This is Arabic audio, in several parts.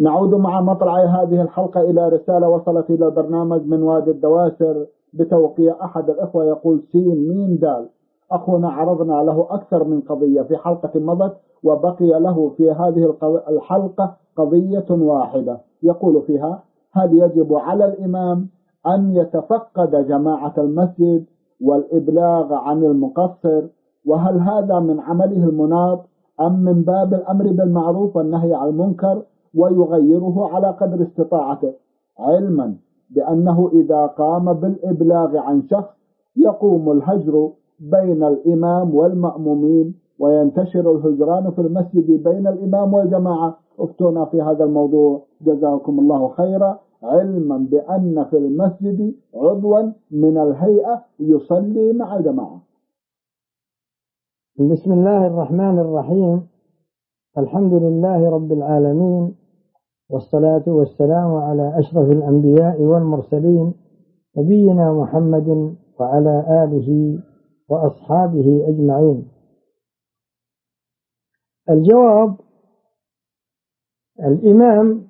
نعود مع مطلع هذه الحلقة إلى رسالة وصلت إلى البرنامج من وادي الدواسر بتوقيع أحد الإخوة، يقول سين ميم دال: أخونا عرضنا له أكثر من قضية في حلقة مضت، وبقي له في هذه الحلقة قضية واحدة يقول فيها: هل يجب على الإمام أن يتفقد جماعة المسجد والإبلاغ عن المقصر؟ وهل هذا من عمله المناط أم من باب الأمر بالمعروف والنهي عن المنكر ويغيره على قدر استطاعته، علما بأنه إذا قام بالإبلاغ عن شخص يقوم الهجر بين الإمام والمأمومين وينتشر الهجران في المسجد بين الإمام والجماعة؟ افتونا في هذا الموضوع جزاكم الله خيرا، علما بأن في المسجد عضوا من الهيئة يصلي مع الجماعة. بسم الله الرحمن الرحيم. الحمد لله رب العالمين، والصلاة والسلام على أشرف الأنبياء والمرسلين نبينا محمد وعلى آله وأصحابه أجمعين. الجواب: الإمام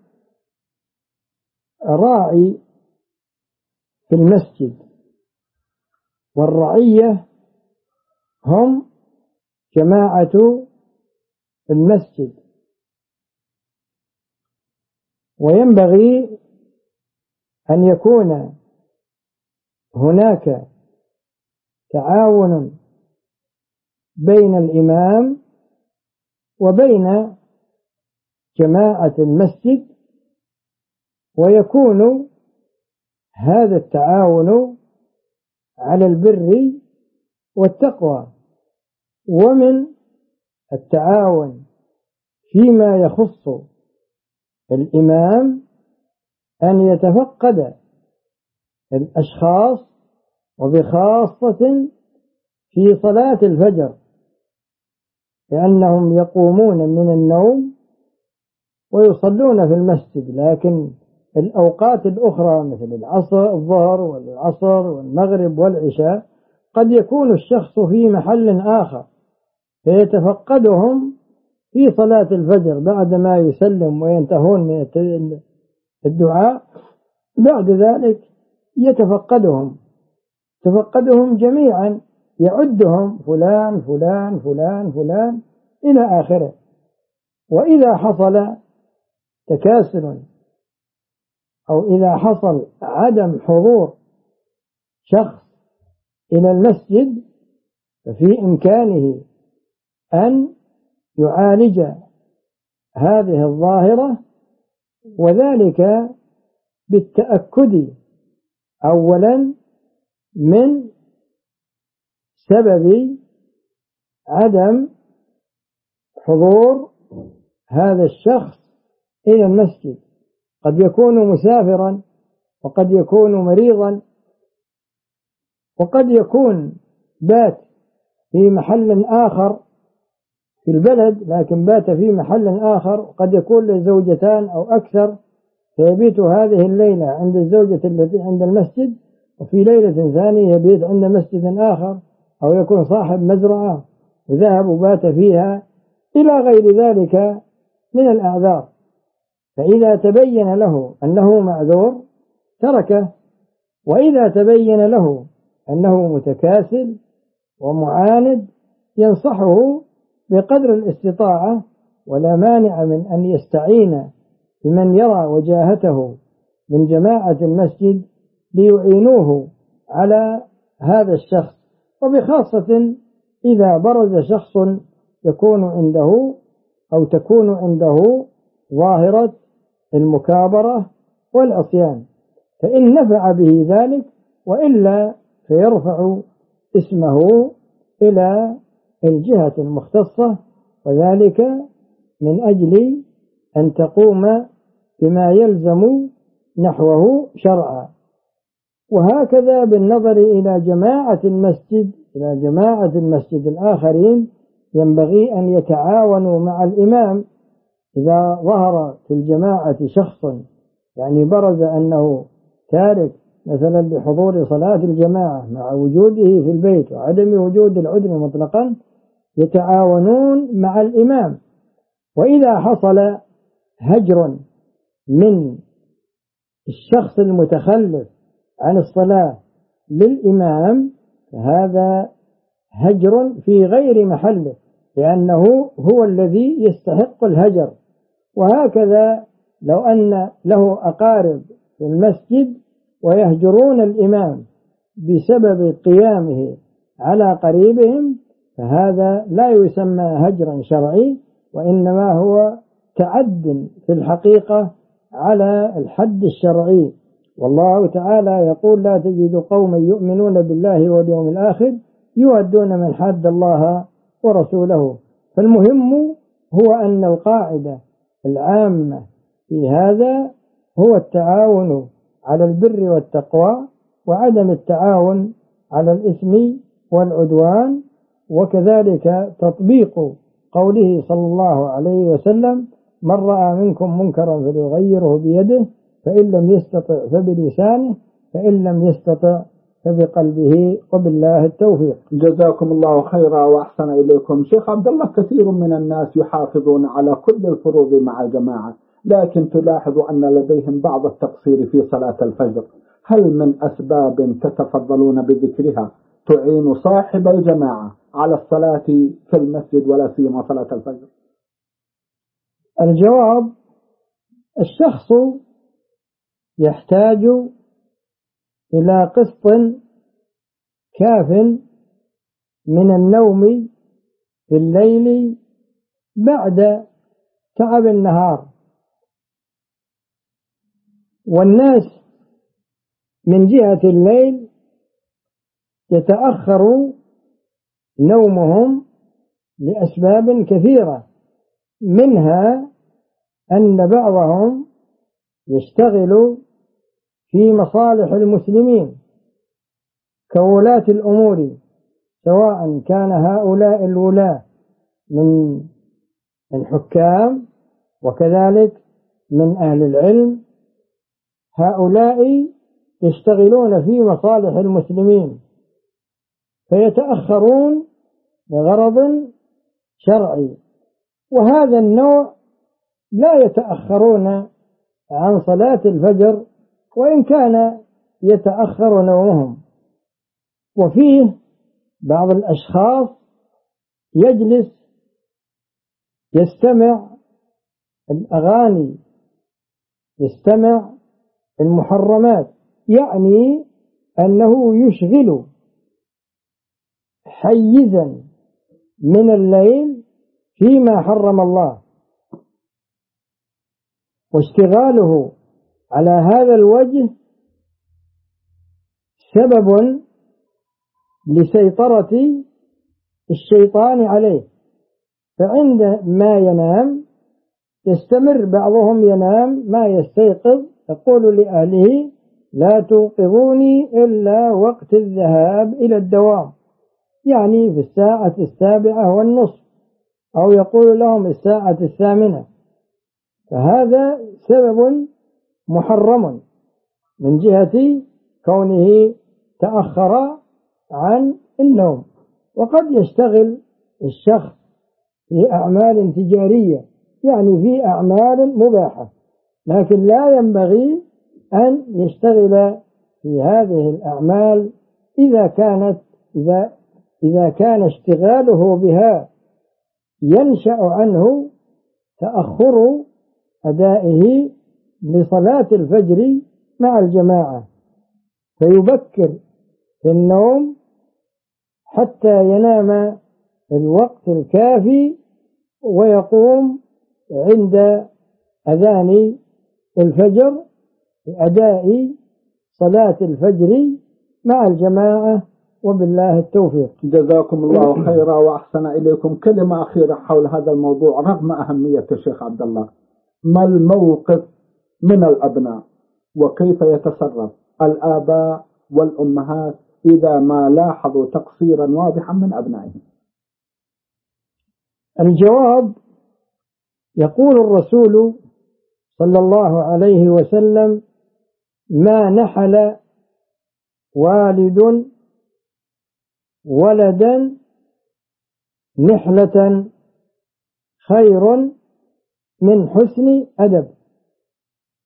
راعي في المسجد، والرعية هم جماعة المسجد، وينبغي أن يكون هناك تعاون بين الإمام وبين جماعة المسجد، ويكون هذا التعاون على البر والتقوى. ومن التعاون فيما يخص الإمام أن يتفقد الأشخاص، وبخاصة في صلاة الفجر، لأنهم يقومون من النوم ويصلون في المسجد، لكن الأوقات الأخرى مثل العصر الظهر والعصر والمغرب والعشاء قد يكون الشخص في محل آخر فيتفقدهم في صلاة الفجر بعدما يسلم وينتهون من الدعاء. بعد ذلك يتفقدهم جميعا، يعدهم فلان فلان فلان فلان إلى آخره. وإذا حصل تكاسل أو إذا حصل عدم حضور شخص إلى المسجد ففي إمكانه أن يعالج هذه الظاهرة، وذلك بالتأكد أولا من سبب عدم حضور هذا الشخص إلى المسجد. قد يكون مسافرا، وقد يكون مريضا، وقد يكون بات في محل آخر في البلد لكن بات في محل آخر، وقد يكون له زوجتان أو أكثر فيبيت هذه الليلة عند الزوجة التي عند المسجد، وفي ليلة ثانية يبيت عند مسجد آخر، أو يكون صاحب مزرعة وذهب وبات فيها إلى غير ذلك من الأعذار. فإذا تبين له أنه معذور تركه، وإذا تبين له أنه متكاسل ومعاند ينصحه بقدر الاستطاعة، ولا مانع من أن يستعين بمن يرى وجاهته من جماعة المسجد ليعينوه على هذا الشخص، وبخاصة إذا برز شخص يكون عنده أو تكون عنده ظاهرة المكابرة والعصيان، فإن نفع به ذلك، وإلا فيرفع اسمه إلى الجهة المختصة، وذلك من أجل أن تقوم بما يلزم نحوه شرعا. وهكذا بالنظر إلى جماعة المسجد الآخرين ينبغي أن يتعاونوا مع الإمام. إذا ظهر في الجماعة شخص يعني برز أنه تارك مثلا لحضور صلاة الجماعة مع وجوده في البيت وعدم وجود العذر مطلقا، يتعاونون مع الإمام. وإذا حصل هجر من الشخص المتخلف عن الصلاة للإمام فهذا هجر في غير محله، لأنه هو الذي يستحق الهجر. وهكذا لو أن له أقارب في المسجد ويهجرون الإمام بسبب قيامه على قريبهم فهذا لا يسمى هجرا شرعي، وإنما هو تعد في الحقيقة على الحد الشرعي. والله تعالى يقول: لا تجد قوما يؤمنون بالله واليوم الآخر يودون من حاد الله ورسوله. فالمهم هو أن القاعدة العامة في هذا هو التعاون على البر والتقوى، وعدم التعاون على الإثم والعدوان، وكذلك تطبيق قوله صلى الله عليه وسلم: من رأى منكم منكرا فليغيره بيده، فإن لم يستطع فبلسانه، فإن لم يستطع فبقلبه، وبالله التوفيق. جزاكم الله خيرا وأحسن إليكم. شيخ عبد الله، كثير من الناس يحافظون على كل الفروض مع جماعة، لكن تلاحظ أن لديهم بعض التقصير في صلاة الفجر. هل من أسباب تتفضلون بذكرها تعين صاحب الجماعة على الصلاة في المسجد ولا سيما صلاة الفجر؟ الجواب: الشخص يحتاج إلى قسط كاف من النوم في الليل بعد تعب النهار، والناس من جهة الليل يتأخر نومهم لأسباب كثيرة، منها أن بعضهم يشتغل في مصالح المسلمين كولاة الأمور، سواء كان هؤلاء الولاة من الحكام وكذلك من أهل العلم. هؤلاء يشتغلون في مصالح المسلمين فيتأخرون لغرض شرعي، وهذا النوع لا يتأخرون عن صلاة الفجر وإن كان يتأخر نومهم. وفيه بعض الأشخاص يجلس يستمع الأغاني، يستمع المحرمات، يعني أنه يشغل حيزا من الليل فيما حرم الله، واشتغاله على هذا الوجه سبب لسيطرة الشيطان عليه، فعندما ينام يستمر بعضهم ينام ما يستيقظ، يقول لأهله: لا توقظوني إلا وقت الذهاب إلى الدوام، يعني في 7:15، أو يقول لهم 8:00. فهذا سبب محرم من جهة كونه تأخر عن النوم. وقد يشتغل الشخص في أعمال تجارية، يعني في أعمال مباحة، لكن لا ينبغي أن يشتغل في هذه الأعمال إذا كان اشتغاله بها ينشأ عنه تأخر أدائه لصلاة الفجر مع الجماعة، فيبكر في النوم حتى ينام الوقت الكافي ويقوم عند أذان الفجر لأداء صلاة الفجر مع الجماعة، وبالله التوفيق. جزاكم الله خيرا وأحسن إليكم. كلمة أخيرة حول هذا الموضوع رغم أهمية الشيخ عبد الله: ما الموقف من الأبناء، وكيف يتصرف الآباء والأمهات إذا ما لاحظوا تقصيرا واضحا من أبنائهم؟ الجواب: يقول الرسول صلى الله عليه وسلم: ما نحل والد ولدا نحلة خير من حسن أدب.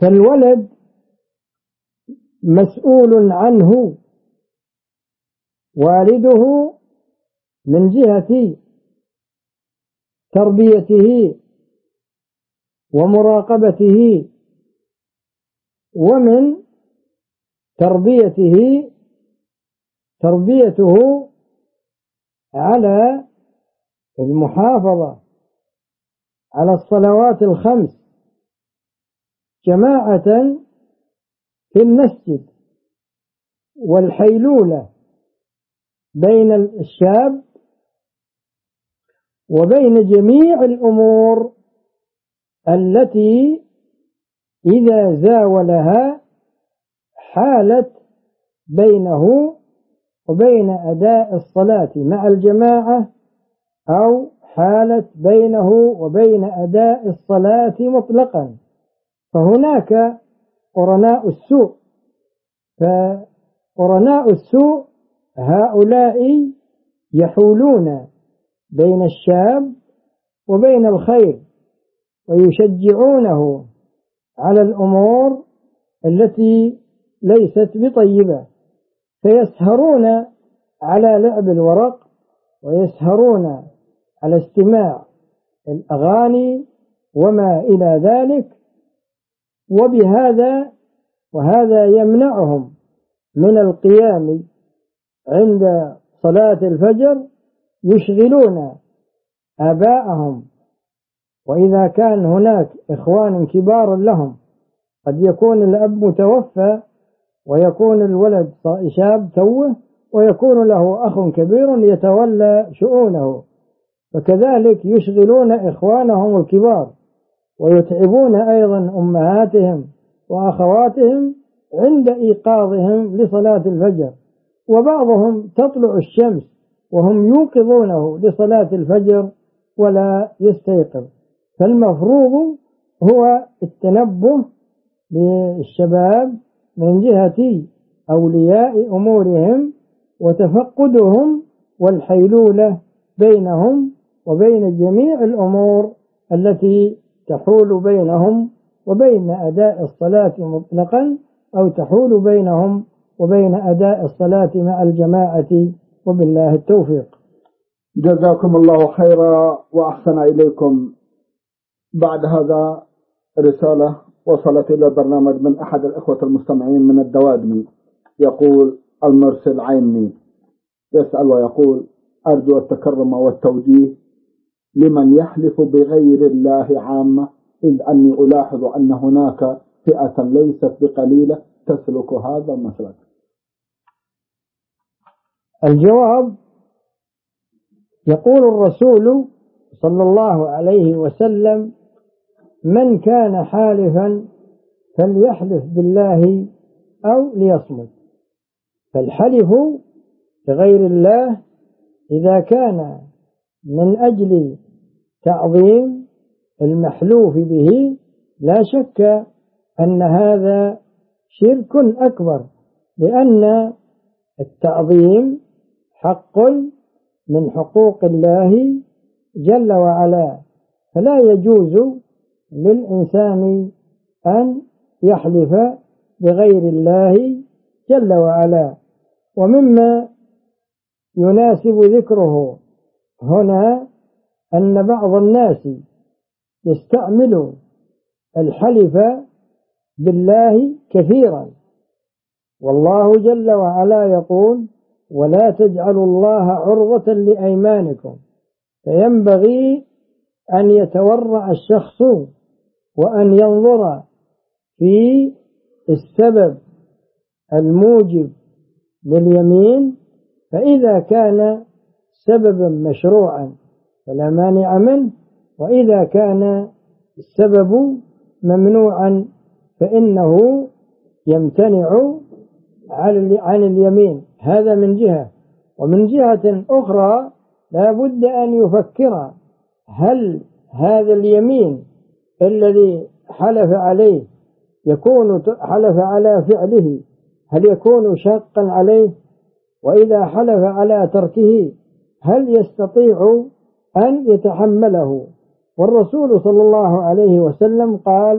فالولد مسؤول عنه والده من جهة تربيته ومراقبته، ومن تربيته على المحافظة على الصلوات الخمس جماعة في المسجد، والحيلولة بين الشاب وبين جميع الأمور التي إذا زاولها حالت بينه وبين أداء الصلاة مع الجماعة، أو حالت بينه وبين أداء الصلاة مطلقا. فهناك قرناء السوء، فقرناء السوء هؤلاء يحولون بين الشاب وبين الخير، ويشجعونه على الأمور التي ليست بطيبة، فيسهرون على لعب الورق، ويسهرون على استماع الأغاني وما إلى ذلك، وهذا يمنعهم من القيام عند صلاة الفجر، يشغلون آباءهم. وإذا كان هناك إخوان كبار لهم، قد يكون الأب متوفى ويكون الولد شاب توه، ويكون له أخ كبير يتولى شؤونه، فكذلك يشغلون إخوانهم الكبار، ويتعبون أيضا أمهاتهم وأخواتهم عند إيقاظهم لصلاة الفجر. وبعضهم تطلع الشمس وهم يوقظونه لصلاة الفجر ولا يستيقظ. فالمفروض هو التنبه للشباب من جهة أولياء أمورهم وتفقدهم، والحيلولة بينهم وبين جميع الأمور التي تحول بينهم وبين أداء الصلاة مطلقا، أو تحول بينهم وبين أداء الصلاة مع الجماعة، وبالله التوفيق. جزاكم الله خيرا وأحسن إليكم. بعد هذا رسالة وصلت إلى البرنامج من أحد الإخوة المستمعين من الدوادمي، يقول المرسل عيني، يسأل ويقول: أرجو التكرم والتوجيه لمن يحلف بغير الله عامة، إذ أني ألاحظ أن هناك فئة ليست بقليلة تسلك هذا المسلك. الجواب: يقول الرسول صلى الله عليه وسلم: من كان حالفا فليحلف بالله أو ليصمت. فالحلف بغير الله إذا كان من أجل تعظيم المحلوف به لا شك أن هذا شرك أكبر، لأن التعظيم حق من حقوق الله جل وعلا، فلا يجوز للإنسان أن يحلف بغير الله جل وعلا. ومما يناسب ذكره هنا أن بعض الناس يستعمل الحلف بالله كثيرا، والله جل وعلا يقول: ولا تجعلوا الله عرضة لأيمانكم. فينبغي أن يتورع الشخص وأن ينظر في السبب الموجب لليمين، فإذا كان سببا مشروعا فلا مانع منه، وإذا كان السبب ممنوعا فإنه يمتنع عن اليمين. هذا من جهة. ومن جهة أخرى لا بد أن يفكر: هل هذا اليمين الذي حلف عليه يكون حلف على فعله، هل يكون شاقا عليه؟ وإذا حلف على تركه هل يستطيع أن يتحمله؟ والرسول صلى الله عليه وسلم قال: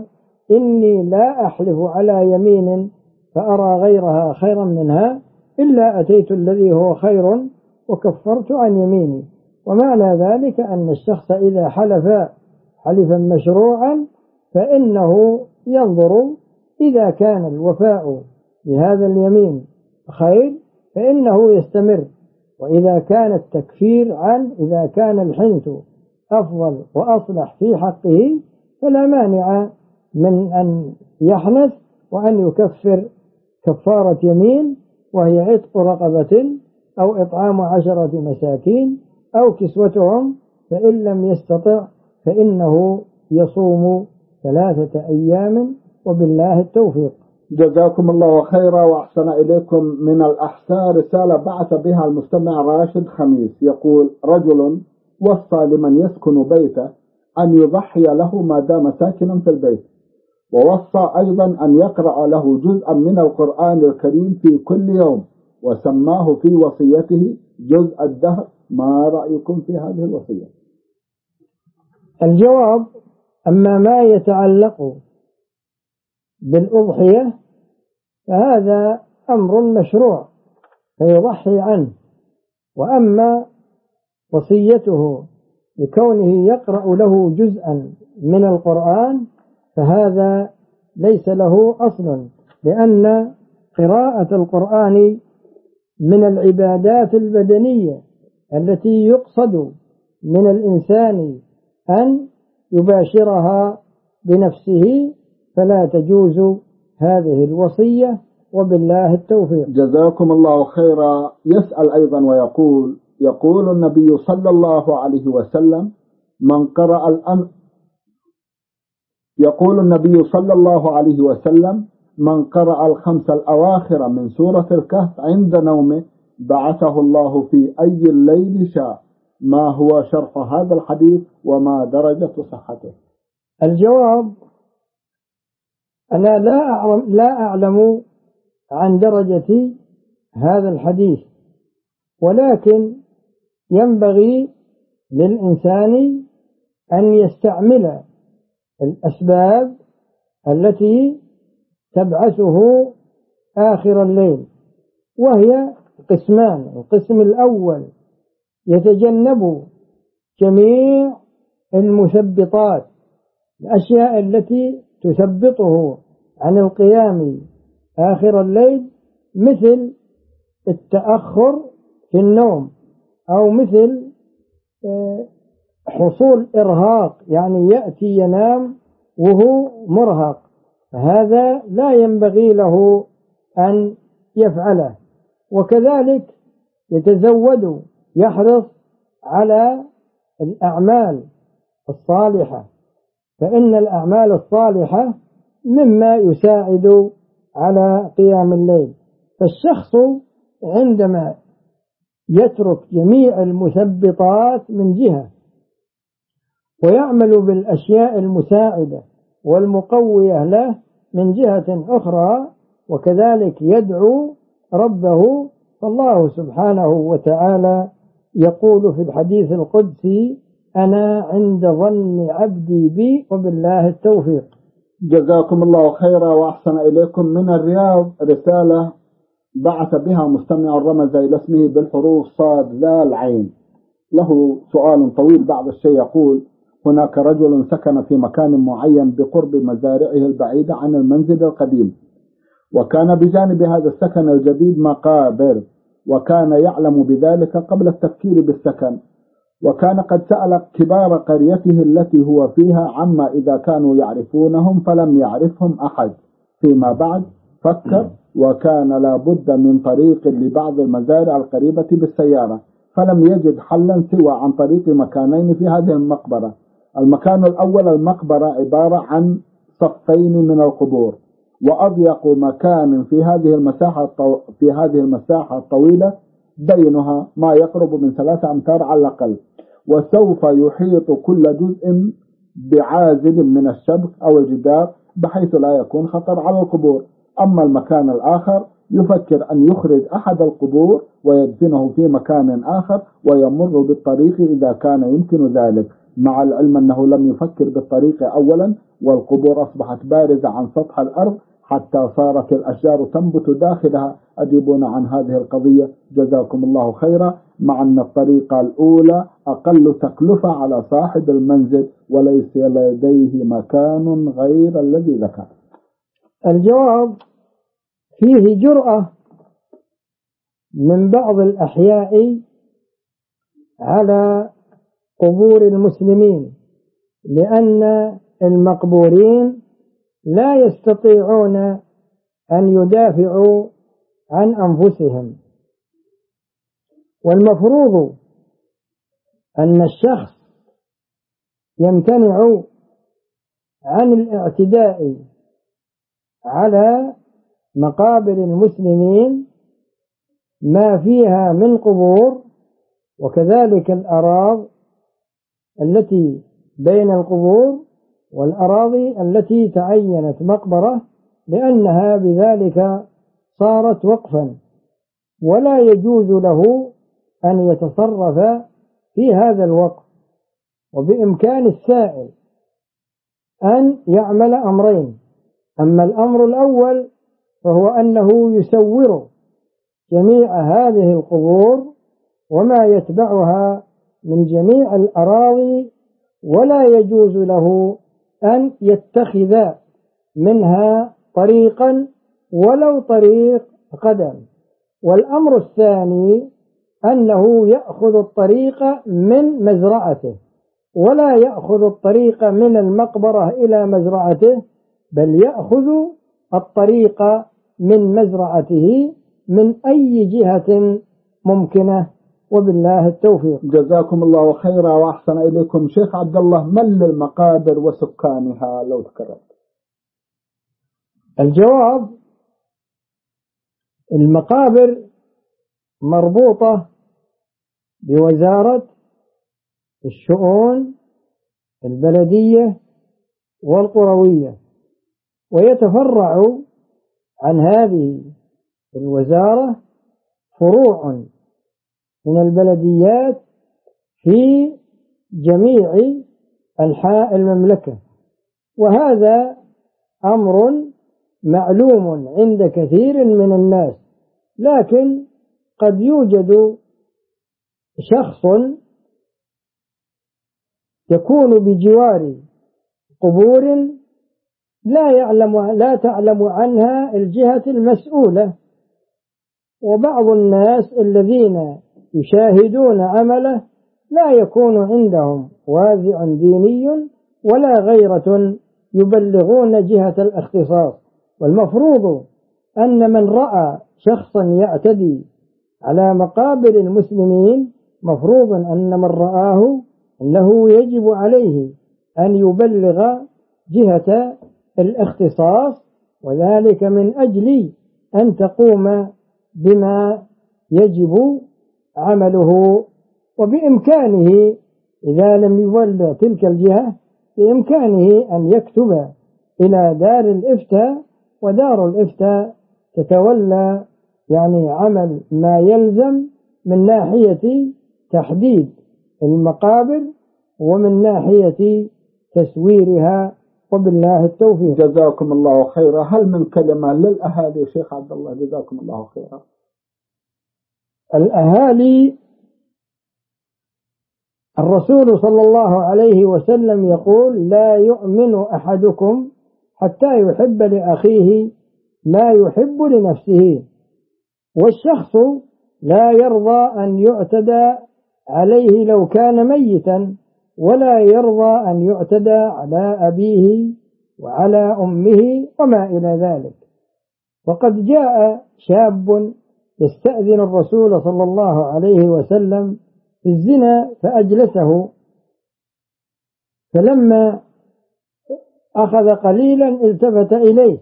إني لا أحلف على يمين فأرى غيرها خيرا منها إلا أتيت الذي هو خير وكفرت عن يميني. ومعنى ذلك أن الشخص إذا حلف حلفا مشروعا فإنه ينظر إذا كان الوفاء بهذا اليمين خير فإنه يستمر، وإذا كان التكفير إذا كان الحنث أفضل وأصلح في حقه فلا مانع من أن يحنث وأن يكفر كفارة يمين، وهي عتق رقبة أو إطعام 10 مساكين أو كسوتهم، فإن لم يستطع فإنه يصوم 3 أيام، وبالله التوفيق. جزاكم الله خيرا وأحسن إليكم. من الأحساء رسالة بعث بها المستمع راشد خميس، يقول: رجل وصى لمن يسكن بيته أن يضحي له ما دام ساكنا في البيت، ووصى أيضا أن يقرأ له جزءا من القرآن الكريم في كل يوم، وسماه في وصيته جزء الدهر. ما رأيكم في هذه الوصية؟ الجواب: أما ما يتعلق بالأضحية فهذا أمر مشروع فيضحي عنه، وأما وصيته بكونه يقرأ له جزءا من القرآن فهذا ليس له أصل، لأن قراءة القرآن من العبادات البدنية التي يقصد من الإنسان أن يباشرها بنفسه، فلا تجوز هذه الوصية، وبالله التوفيق. جزاكم الله خيرا. يسأل أيضا ويقول: يقول النبي صلى الله عليه وسلم: من قرأ ال5 الأواخر من سورة الكهف عند نومه بعثه الله في أي الليل شاء. ما هو شرح هذا الحديث وما درجة صحته؟ الجواب: أنا لا أعلم عن درجة هذا الحديث، ولكن ينبغي للإنسان أن يستعمل الأسباب التي تبعثه آخر الليل، وهي قسمان. القسم الأول يتجنب جميع المثبطات، الأشياء التي تثبطه عن القيام آخر الليل، مثل التأخر في النوم، أو مثل حصول إرهاق، يعني يأتي ينام وهو مرهق، فهذا لا ينبغي له أن يفعله. وكذلك يتزود، يحرص على الأعمال الصالحة، فإن الأعمال الصالحة مما يساعد على قيام الليل. فالشخص عندما يترك جميع المثبطات من جهة ويعمل بالأشياء المساعدة والمقوية له من جهة أخرى، وكذلك يدعو ربه، فالله سبحانه وتعالى يقول في الحديث القدسي: أنا عند ظن عبدي بي، وبالله التوفيق. جزاكم الله خيرا وأحسن إليكم. من الرياض رسالة بعث بها مستمع رمز إلى اسمه بالحروف صاد ذال عين، له سؤال طويل بعض الشيء. يقول: هناك رجل سكن في مكان معين بقرب مزارعه البعيدة عن المنزل القديم، وكان بجانب هذا السكن الجديد مقابر، وكان يعلم بذلك قبل التفكير بالسكن، وكان قد سأل كبار قريته التي هو فيها عما إذا كانوا يعرفونهم فلم يعرفهم أحد. فيما بعد فكر وكان لا بد من طريق لبعض المزارع القريبة بالسيارة، فلم يجد حلا سوى عن طريق مكانين في هذه المقبرة. المكان الأول المقبرة عبارة عن صفين من القبور، وأضيق مكان في هذه المساحة الطويلة بينها ما يقرب من 3 أمتار على الأقل، وسوف يحيط كل جزء بعازل من الشبك أو الجدار بحيث لا يكون خطر على القبور. أما المكان الآخر يفكر أن يخرج أحد القبور ويدفنه في مكان آخر ويمر بالطريق إذا كان يمكن ذلك، مع العلم أنه لم يفكر بالطريق أولا والقبور أصبحت بارزة عن سطح الأرض حتى صارت الأشجار تنبت داخلها. أجيبونا عن هذه القضية جزاكم الله خيرا، مع أن الطريقة الأولى أقل تكلفة على صاحب المنزل وليس لديه مكان غير الذي ذكر. الجواب فيه جرأة من بعض الأحياء على قبور المسلمين، لأن المقبورين لا يستطيعون أن يدافعوا عن أنفسهم، والمفروض أن الشخص يمتنع عن الاعتداء على مقابر المسلمين ما فيها من قبور، وكذلك الأراضي التي بين القبور والأراضي التي تعينت مقبرة، لأنها بذلك صارت وقفا، ولا يجوز له أن يتصرف في هذا الوقف. وبإمكان السائل أن يعمل أمرين: أما الأمر الأول فهو أنه يسور جميع هذه القبور وما يتبعها من جميع الأراضي، ولا يجوز له أن يتخذ منها طريقا ولو طريق قدم. والأمر الثاني أنه يأخذ الطريق من مزرعته، ولا يأخذ الطريق من المقبرة إلى مزرعته، بل يأخذ الطريق من مزرعته من أي جهة ممكنة، وبالله التوفيق. جزاكم الله خيرا وأحسن إليكم. شيخ عبد الله، من للمقابر وسكانها لو تكرر؟ الجواب: المقابر مربوطة بوزارة الشؤون البلدية والقروية، ويتفرع عن هذه الوزارة فروع من البلديات في جميع أنحاء المملكة، وهذا أمر معلوم عند كثير من الناس. لكن قد يوجد شخص يكون بجوار قبور لا تعلم عنها الجهة المسؤولة، وبعض الناس الذين يشاهدون عمله لا يكون عندهم وازع ديني ولا غيرة يبلغون جهة الاختصاص. والمفروض أن من رأى شخصا يعتدي على مقابر المسلمين، مفروض أن من رآه أنه يجب عليه أن يبلغ جهة الاختصاص، وذلك من أجل أن تقوم بما يجب عمله. وبإمكانه إذا لم يبلغ تلك الجهة بإمكانه أن يكتب إلى دار الإفتاء، ودار الإفتاء تتولى عمل ما يلزم من ناحية تحديد المقابر ومن ناحية تسويرها، وبالله التوفيق. جزاكم الله خيرا. هل من كلمة للأهالي شيخ عبد الله؟ جزاكم الله خيرا. الأهالي، الرسول صلى الله عليه وسلم يقول: لا يؤمن أحدكم حتى يحب لأخيه ما يحب لنفسه. والشخص لا يرضى أن يعتدى عليه لو كان ميتا، ولا يرضى أن يعتدى على أبيه وعلى أمه وما إلى ذلك. وقد جاء شاب يستأذن الرسول صلى الله عليه وسلم في الزنا فأجلسه، فلما أخذ قليلا التفت إليه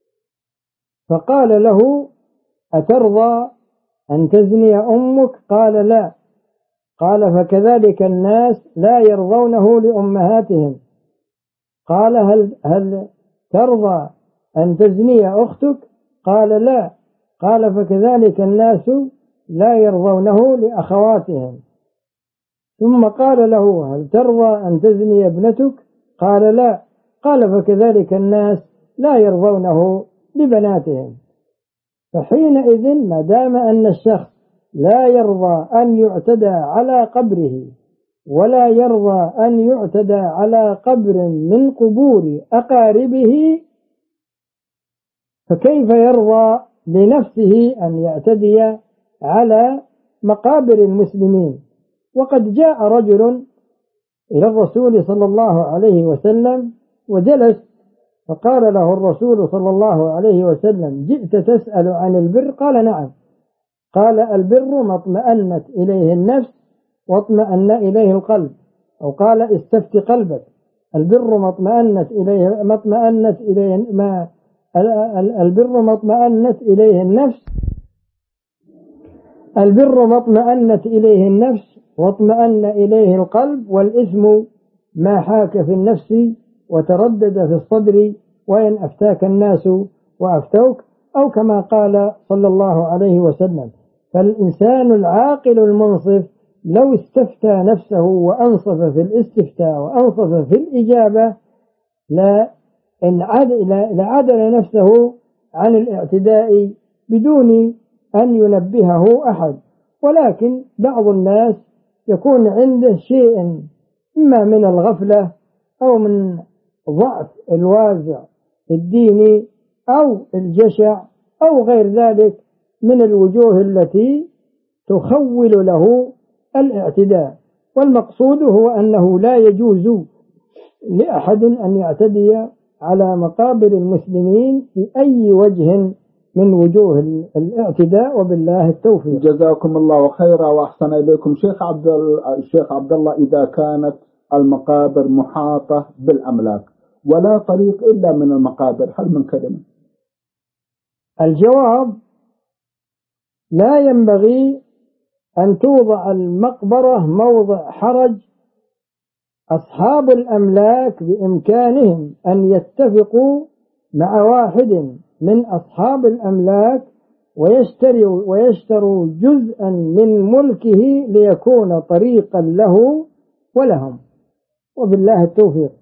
فقال له: أترضى أن تزني أمك؟ قال: لا. قال: فكذلك الناس لا يرضونه لأمهاتهم. قال: هل ترضى أن تزني أختك؟ قال: لا. قال: فكذلك الناس لا يرضونه لأخواتهم. ثم قال له: هل ترضى أن تزني ابنتك؟ قال: لا. قال فكذلك الناس لا يرضونه لبناتهم. فحينئذ ما دام أن الشخص لا يرضى أن يعتدى على قبره ولا يرضى أن يعتدى على قبر من قبور أقاربه، فكيف يرضى لنفسه أن يعتدي على مقابر المسلمين؟ وقد جاء رجل إلى الرسول صلى الله عليه وسلم وجلس، فقال له الرسول صلى الله عليه وسلم: جئت تسأل عن البر؟ قال: نعم. قال: البر ما اطمأنت إليه النفس واطمأن إليه القلب، أو قال: استفت قلبك. البر ما اطمأنت إليه النفس، البر ما اطمأنت إليه النفس واطمأن إليه القلب، والإثم ما حاك في النفس وتردد في الصدر، وإن أفتاك الناس وأفتوك، أو كما قال صلى الله عليه وسلم. فالإنسان العاقل المنصف لو استفتى نفسه وأنصف في الاستفتاء وأنصف في الإجابة لعدل نفسه عن الاعتداء بدون أن ينبهه أحد. ولكن بعض الناس يكون عنده شيء إما من الغفلة أو من ضعف الوازع الديني أو الجشع أو غير ذلك من الوجوه التي تخول له الاعتداء. والمقصود هو أنه لا يجوز لأحد أن يعتدي على مقابر المسلمين في أي وجه من وجوه الاعتداء، وبالله التوفيق. جزاكم الله خيرا وأحسن إليكم. شيخ عبد الله، إذا كانت المقابر محاطة بالأملاك ولا طريق إلا من المقابر، هل من كلمة؟ الجواب: لا ينبغي أن توضع المقبرة موضع حرج. أصحاب الأملاك بإمكانهم أن يتفقوا مع واحد من أصحاب الأملاك ويشتروا جزءا من ملكه ليكون طريقا له ولهم، وبالله التوفيق.